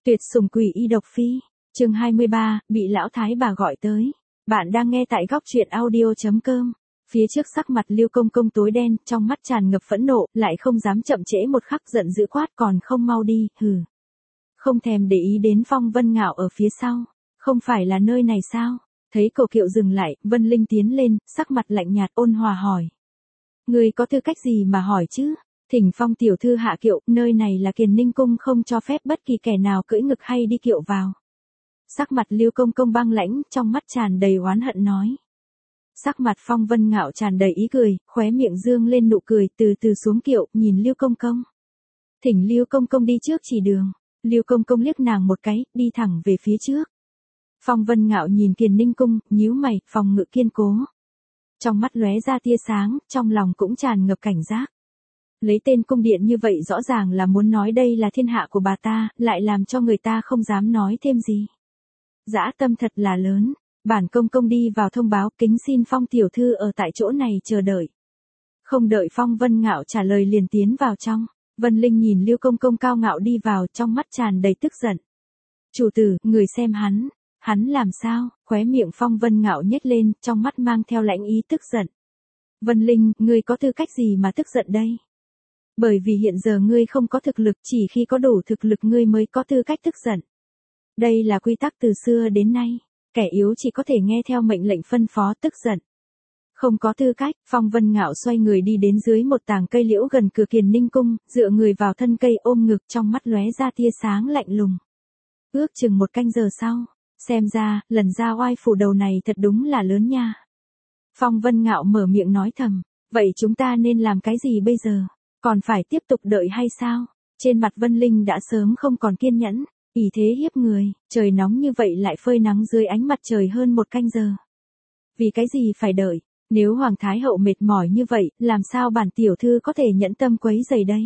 Tuyệt sủng quỷ y độc phi, chương 23, bị lão thái bà gọi tới. Bạn đang nghe tại góc truyện audio.com. Phía trước sắc mặt Lưu Công Công tối đen, trong mắt tràn ngập phẫn nộ, lại không dám chậm trễ một khắc, giận dữ quát, còn không mau đi, hừ. Không thèm để ý đến Phong Vân Ngạo ở phía sau, không phải là nơi này sao? Thấy cổ kiệu dừng lại, Vân Linh tiến lên, sắc mặt lạnh nhạt ôn hòa hỏi. Người có tư cách gì mà hỏi chứ? Thỉnh Phong tiểu thư hạ kiệu, nơi này là Kiền Ninh cung, không cho phép bất kỳ kẻ nào cưỡi ngực hay đi kiệu vào. Sắc mặt Lưu Công Công băng lãnh, trong mắt tràn đầy oán hận nói. Sắc mặt Phong Vân Ngạo tràn đầy ý cười, khóe miệng dương lên nụ cười, từ từ xuống kiệu, nhìn Lưu Công Công. Thỉnh Lưu Công Công đi trước chỉ đường. Lưu Công Công liếc nàng một cái, đi thẳng về phía trước. Phong Vân Ngạo nhìn Kiền Ninh cung, nhíu mày, phòng ngự kiên cố. Trong mắt lóe ra tia sáng, trong lòng cũng tràn ngập cảnh giác. Lấy tên cung điện như vậy rõ ràng là muốn nói đây là thiên hạ của bà ta, lại làm cho người ta không dám nói thêm gì. Dã tâm thật là lớn, bản công công đi vào thông báo, kính xin Phong tiểu thư ở tại chỗ này chờ đợi. Không đợi Phong Vân Ngạo trả lời liền tiến vào trong. Vân Linh nhìn Lưu Công Công cao ngạo đi vào, trong mắt tràn đầy tức giận. Chủ tử, người xem hắn làm sao? Khóe miệng Phong Vân Ngạo nhếch lên, trong mắt mang theo lãnh ý tức giận. Vân Linh, ngươi có tư cách gì mà tức giận đây? Bởi vì hiện giờ ngươi không có thực lực, chỉ khi có đủ thực lực ngươi mới có tư cách tức giận. Đây là quy tắc từ xưa đến nay, kẻ yếu chỉ có thể nghe theo mệnh lệnh phân phó, tức giận. Không có tư cách, Phong Vân Ngạo xoay người đi đến dưới một tàng cây liễu gần cửa Kiền Ninh cung, dựa người vào thân cây ôm ngực, trong mắt lóe ra tia sáng lạnh lùng. Ước chừng một canh giờ sau, xem ra, lần ra oai phủ đầu này thật đúng là lớn nha. Phong Vân Ngạo mở miệng nói thầm, vậy chúng ta nên làm cái gì bây giờ? Còn phải tiếp tục đợi hay sao? Trên mặt Vân Linh đã sớm không còn kiên nhẫn, ỷ thế hiếp người, trời nóng như vậy lại phơi nắng dưới ánh mặt trời hơn một canh giờ. Vì cái gì phải đợi? Nếu Hoàng Thái Hậu mệt mỏi như vậy, làm sao bản tiểu thư có thể nhẫn tâm quấy rầy đây?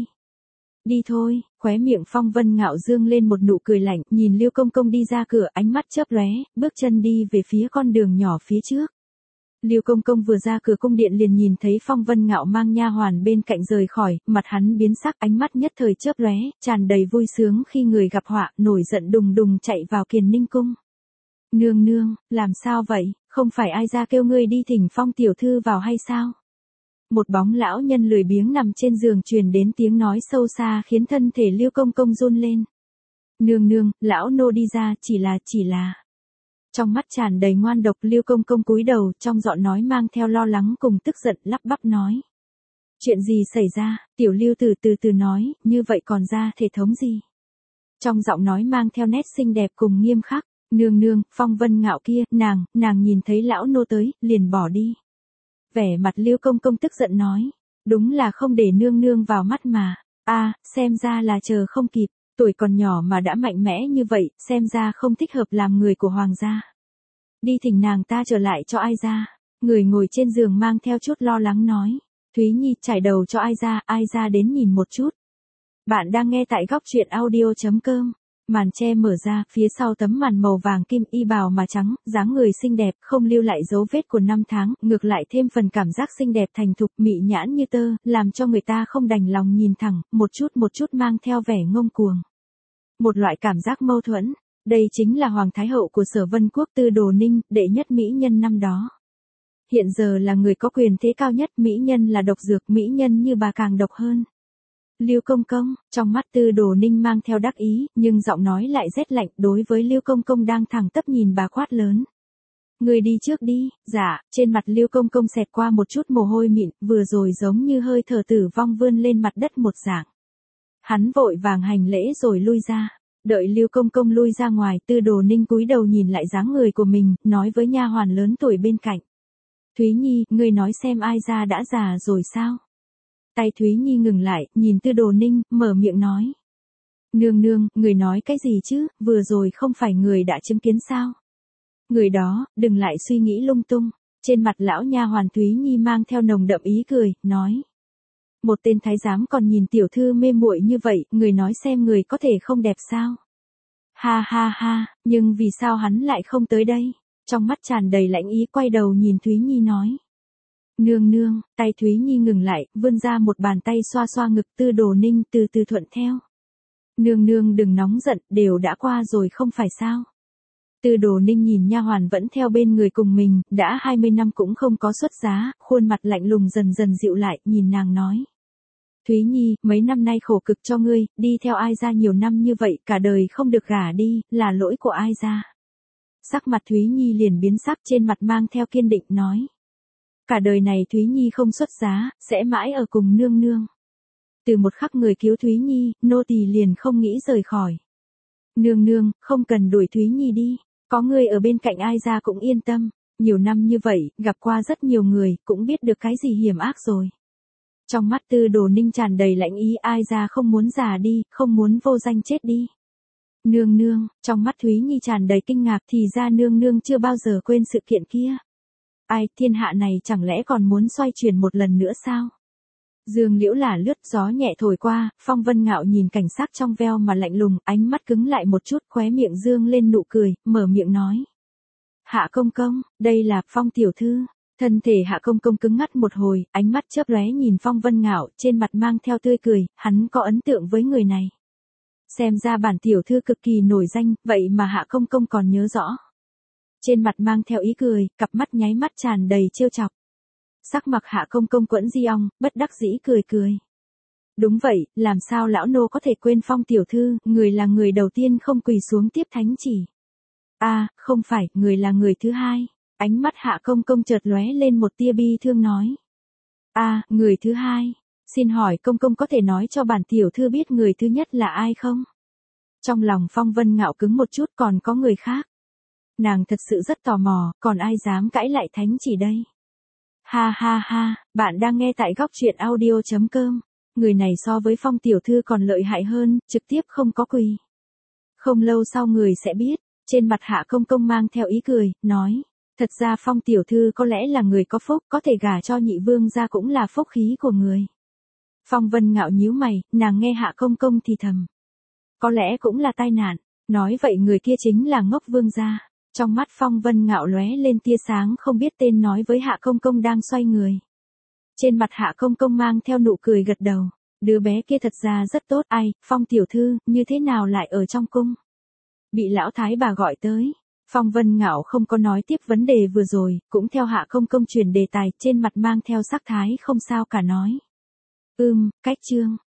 Đi thôi, khóe miệng Phong Vân Ngạo dương lên một nụ cười lạnh, nhìn Lưu Công Công đi ra cửa, ánh mắt chớp lóe, bước chân đi về phía con đường nhỏ phía trước. Lưu Công Công vừa ra cửa cung điện liền nhìn thấy Phong Vân Ngạo mang nha hoàn bên cạnh rời khỏi, mặt hắn biến sắc, ánh mắt nhất thời chớp lóe, tràn đầy vui sướng khi người gặp họa, nổi giận đùng đùng chạy vào Kiền Ninh cung. Nương nương, làm sao vậy, không phải ai ra kêu ngươi đi thỉnh Phong tiểu thư vào hay sao? Một bóng lão nhân lười biếng nằm trên giường truyền đến tiếng nói sâu xa khiến thân thể Lưu Công Công run lên. Nương nương, lão nô đi ra, chỉ là. Trong mắt tràn đầy ngoan độc, Lưu Công Công cúi đầu, trong giọng nói mang theo lo lắng cùng tức giận, lắp bắp nói. Chuyện gì xảy ra? Tiểu Lưu từ từ nói, như vậy còn ra thể thống gì? Trong giọng nói mang theo nét xinh đẹp cùng nghiêm khắc. Nương nương, Phong Vân Ngạo kia, nàng nhìn thấy lão nô tới, liền bỏ đi. Vẻ mặt Lưu Công Công tức giận nói. Đúng là không để nương nương vào mắt mà. Xem ra là chờ không kịp. Tuổi còn nhỏ mà đã mạnh mẽ như vậy, xem ra không thích hợp làm người của hoàng gia. Đi thỉnh nàng ta trở lại cho ai ra. Người ngồi trên giường mang theo chút lo lắng nói. Thúy Nhi trải đầu cho ai ra đến nhìn một chút. Bạn đang nghe tại góc truyện audio.com. Màn che mở ra, phía sau tấm màn màu vàng kim y bào mà trắng, dáng người xinh đẹp, không lưu lại dấu vết của năm tháng, ngược lại thêm phần cảm giác xinh đẹp thành thục, mị nhãn như tơ, làm cho người ta không đành lòng nhìn thẳng, một chút mang theo vẻ ngông cuồng. Một loại cảm giác mâu thuẫn, đây chính là Hoàng Thái Hậu của Sở Vân Quốc Tư Đồ Ninh, đệ nhất mỹ nhân năm đó. Hiện giờ là người có quyền thế cao nhất, mỹ nhân là độc dược, mỹ nhân như bà càng độc hơn. Lưu Công Công, trong mắt Tư Đồ Ninh mang theo đắc ý, nhưng giọng nói lại rét lạnh, đối với Lưu Công Công đang thẳng tắp nhìn bà quát lớn. Người đi trước đi. Dạ, trên mặt Lưu Công Công xẹt qua một chút mồ hôi mịn, vừa rồi giống như hơi thở tử vong vươn lên mặt đất một dạng. Hắn vội vàng hành lễ rồi lui ra. Đợi Lưu Công Công lui ra ngoài, Tư Đồ Ninh cúi đầu nhìn lại dáng người của mình, nói với nha hoàn lớn tuổi bên cạnh. Thúy Nhi, ngươi nói xem ai ra đã già rồi sao? Tay Thúy Nhi ngừng lại, nhìn Tư Đồ Ninh, mở miệng nói. Nương nương, người nói cái gì chứ, vừa rồi không phải người đã chứng kiến sao? Người đó, đừng lại suy nghĩ lung tung. Trên mặt lão nha hoàn Thúy Nhi mang theo nồng đậm ý cười, nói. Một tên thái giám còn nhìn tiểu thư mê muội như vậy, người nói xem người có thể không đẹp sao? Ha, nhưng vì sao hắn lại không tới đây? Trong mắt tràn đầy lãnh ý, quay đầu nhìn Thúy Nhi nói. Nương, tay Thúy Nhi ngừng lại, vươn ra một bàn tay xoa ngực. Tư Đồ Ninh từ từ thuận theo. Nương nương đừng nóng giận, đều đã qua rồi không phải sao. Tư Đồ Ninh nhìn nha hoàn vẫn theo bên người cùng mình, đã 20 năm cũng không có xuất giá, khuôn mặt lạnh lùng dần dần dịu lại, nhìn nàng nói. Thúy Nhi, mấy năm nay khổ cực cho ngươi, đi theo ai ra nhiều năm như vậy, cả đời không được gả đi, là lỗi của ai ra. Sắc mặt Thúy Nhi liền biến sắc, trên mặt mang theo kiên định nói. Cả đời này Thúy Nhi không xuất giá, sẽ mãi ở cùng nương nương. Từ một khắc người cứu Thúy Nhi, nô tỳ liền không nghĩ rời khỏi. Nương nương, không cần đuổi Thúy Nhi đi, có ngươi ở bên cạnh ai ra cũng yên tâm, nhiều năm như vậy, gặp qua rất nhiều người, cũng biết được cái gì hiểm ác rồi. Trong mắt Tư Đồ Ninh tràn đầy lãnh ý, ai ra không muốn già đi, không muốn vô danh chết đi. Nương nương, trong mắt Thúy Nhi tràn đầy kinh ngạc, thì ra nương nương chưa bao giờ quên sự kiện kia. Ai, thiên hạ này chẳng lẽ còn muốn xoay chuyển một lần nữa sao? Dương liễu là lướt, gió nhẹ thổi qua, Phong Vân Ngạo nhìn cảnh sắc trong veo mà lạnh lùng, ánh mắt cứng lại một chút, khóe miệng dương lên nụ cười, mở miệng nói. Hạ công công, đây là Phong tiểu thư. Thân thể Hạ công công cứng ngắt một hồi, ánh mắt chớp lóe nhìn Phong Vân Ngạo, trên mặt mang theo tươi cười, hắn có ấn tượng với người này. Xem ra bản tiểu thư cực kỳ nổi danh, vậy mà Hạ công công còn nhớ rõ. Trên mặt mang theo ý cười, cặp mắt nháy mắt tràn đầy trêu chọc. Sắc mặt Hạ công công quẫn di ong, bất đắc dĩ cười cười. Đúng vậy, làm sao lão nô có thể quên Phong tiểu thư, người là người đầu tiên không quỳ xuống tiếp thánh chỉ. Không phải, người là người thứ hai. Ánh mắt Hạ công công chợt lóe lên một tia bi thương nói. Người thứ hai. Xin hỏi công công có thể nói cho bản tiểu thư biết người thứ nhất là ai không? Trong lòng Phong Vân Ngạo cứng một chút, còn có người khác. Nàng thật sự rất tò mò, còn ai dám cãi lại thánh chỉ đây? Ha ha ha, bạn đang nghe tại góc truyện audio.com. Người này so với Phong tiểu thư còn lợi hại hơn, trực tiếp không có quỳ. Không lâu sau người sẽ biết, trên mặt Hạ công công mang theo ý cười, nói. Thật ra Phong tiểu thư có lẽ là người có phúc, có thể gả cho nhị vương gia cũng là phúc khí của người. Phong Vân Ngạo nhíu mày, nàng nghe Hạ công công thì thầm. Có lẽ cũng là tai nạn, nói vậy người kia chính là Ngốc vương gia. Trong mắt Phong Vân Ngạo lóe lên tia sáng không biết tên, nói với Hạ công công đang xoay người. Trên mặt Hạ công công mang theo nụ cười gật đầu. Đứa bé kia thật ra rất tốt, Phong tiểu thư, như thế nào lại ở trong cung? Bị lão thái bà gọi tới. Phong Vân Ngạo không có nói tiếp vấn đề vừa rồi, cũng theo Hạ công công chuyển đề tài, trên mặt mang theo sắc thái không sao cả nói. Cách chương.